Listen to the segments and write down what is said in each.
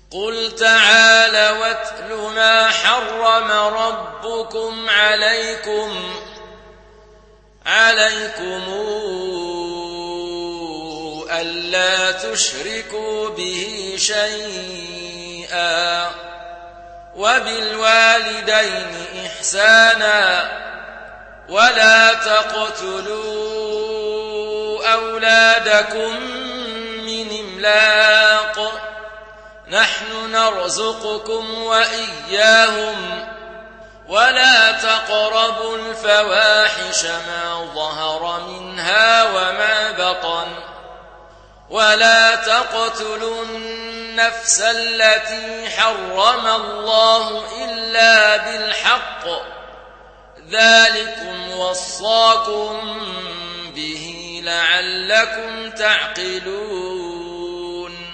قل تعالوا واتل ما حرم ربكم عليكم ألا تشركوا به شيئا وبالوالدين إحسانا ولا تقتلوا أولادكم من إملاق نحن نرزقكم وإياهم ولا تقربوا الفواحش ما ظهر منها وما بطن ولا تقتلوا النفس التي حرم الله إلا بالحق ذلكم وصاكم به لعلكم تعقلون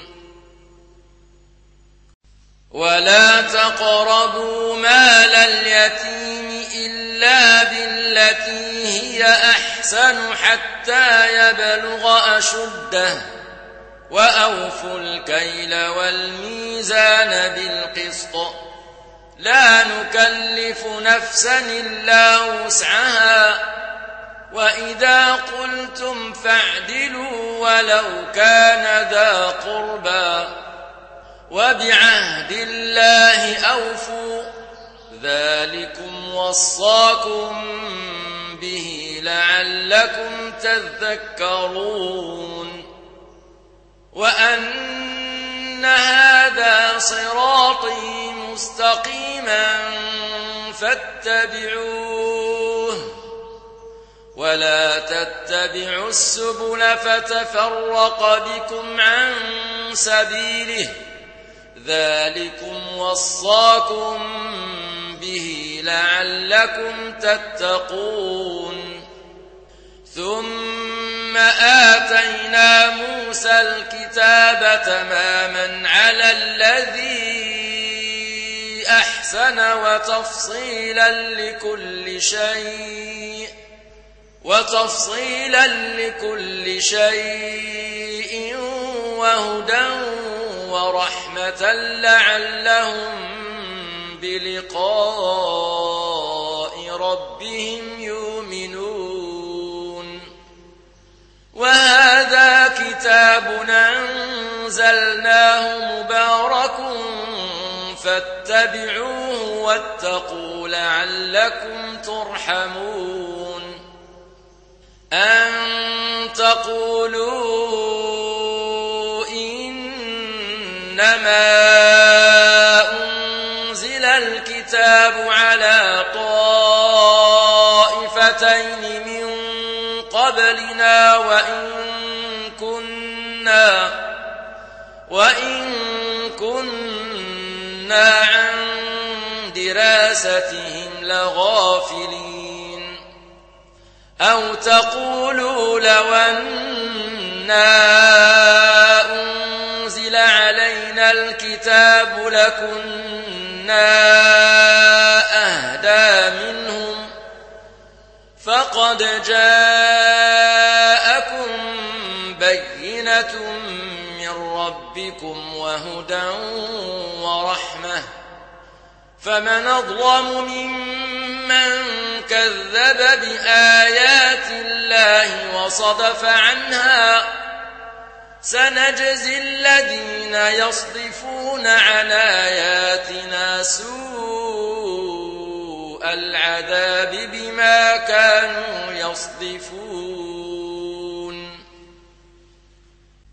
ولا تقربوا مال اليتيم إلا بالتي هي أحسن حتى يبلغ أشده وأوفوا الكيل والميزان بالقسط لا نكلف نفسا إلا وسعها وإذا قلتم فاعدلوا ولو كان ذا قربى وبعهد الله أوفوا ذلكم وصاكم به لعلكم تذكرون وأن هذا صراطي مستقيما فاتبعوه ولا تتبعوا السبل فتفرق بكم عن سبيله ذلكم وصاكم به لعلكم تتقون ثم آتينا موسى الكتاب تماما على الذي أحسن وتفصيلا لكل شيء وهدى ورحمة لعلهم بلقاء ربهم يؤمنون وهذا كتاب أنزلناه مبارك فاتبعوه واتقوا لعلكم ترحمون أن تقولوا إنما أنزل الكتاب على طائفتين من قبلنا وإن كنا عن دراستهم لغافلين أو تقولوا لو أنا أنزل علينا الكتاب لكنا أهدى منهم فقد جاءكم بينة من ربكم وهدى ورحمة فمن أظلم ممن كذب بآيات الله وصدف عنها سنجزي الذين يصدفون عن آياتنا سوء العذاب بما كانوا يصدفون